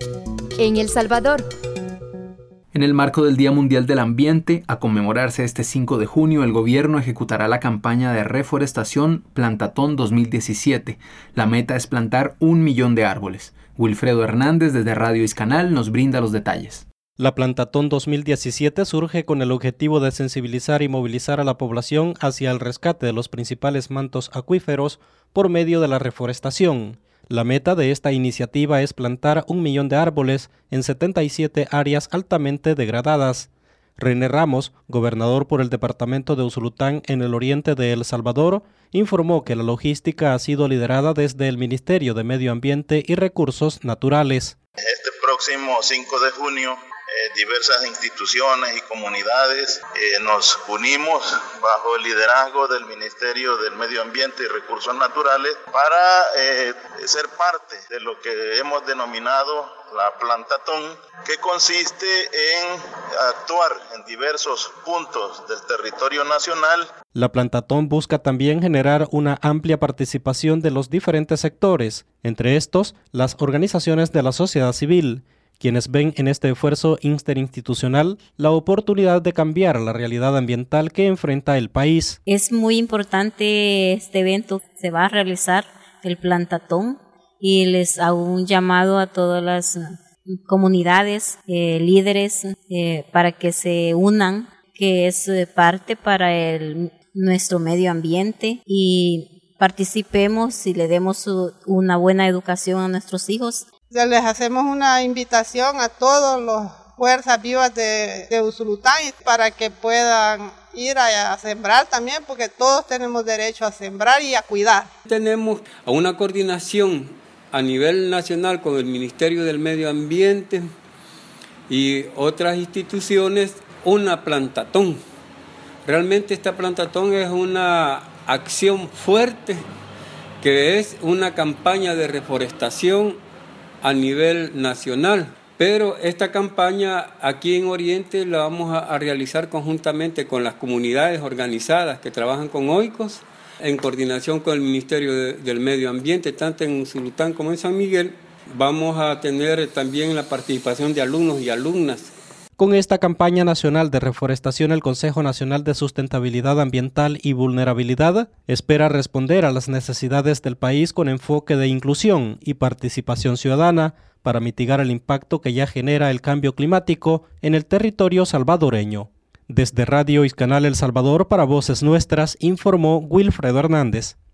En El Salvador. En el marco del Día Mundial del Ambiente, a conmemorarse este 5 de junio, el gobierno ejecutará la campaña de reforestación Plantatón 2017. La meta es plantar 1 millón de árboles. Wilfredo Hernández, desde Radio Iscanal, nos brinda los detalles. La Plantatón 2017 surge con el objetivo de sensibilizar y movilizar a la población hacia el rescate de los principales mantos acuíferos por medio de la reforestación. La meta de esta iniciativa es plantar 1 millón de árboles en 77 áreas altamente degradadas. René Ramos, gobernador por el departamento de Usulután en el oriente de El Salvador, informó que la logística ha sido liderada desde el Ministerio de Medio Ambiente y Recursos Naturales. Este próximo 5 de junio, diversas instituciones y comunidades nos unimos bajo el liderazgo del Ministerio del Medio Ambiente y Recursos Naturales para ser parte de lo que hemos denominado la Plantatón, que consiste en actuar en diversos puntos del territorio nacional. La Plantatón busca también generar una amplia participación de los diferentes sectores, entre estos las organizaciones de la sociedad civil, quienes ven en este esfuerzo interinstitucional la oportunidad de cambiar la realidad ambiental que enfrenta el país. Es muy importante este evento, se va a realizar el Plantatón y les hago un llamado a todas las comunidades, líderes, para que se unan, que es parte para nuestro medio ambiente y participemos y le demos una buena educación a nuestros hijos. Les hacemos una invitación a todos los fuerzas vivas de Usulután para que puedan ir a sembrar también, porque todos tenemos derecho a sembrar y a cuidar. Tenemos una coordinación a nivel nacional con el Ministerio del Medio Ambiente y otras instituciones, una Plantatón. Realmente esta Plantatón es una acción fuerte, que es una campaña de reforestación a nivel nacional, pero esta campaña aquí en Oriente la vamos a realizar conjuntamente con las comunidades organizadas que trabajan con OICOS, en coordinación con el Ministerio del Medio Ambiente, tanto en Usulután como en San Miguel. Vamos a tener también la participación de alumnos y alumnas. Con esta campaña nacional de reforestación, el Consejo Nacional de Sustentabilidad Ambiental y Vulnerabilidad espera responder a las necesidades del país con enfoque de inclusión y participación ciudadana para mitigar el impacto que ya genera el cambio climático en el territorio salvadoreño. Desde Radio Iscanal El Salvador para Voces Nuestras, informó Wilfredo Hernández.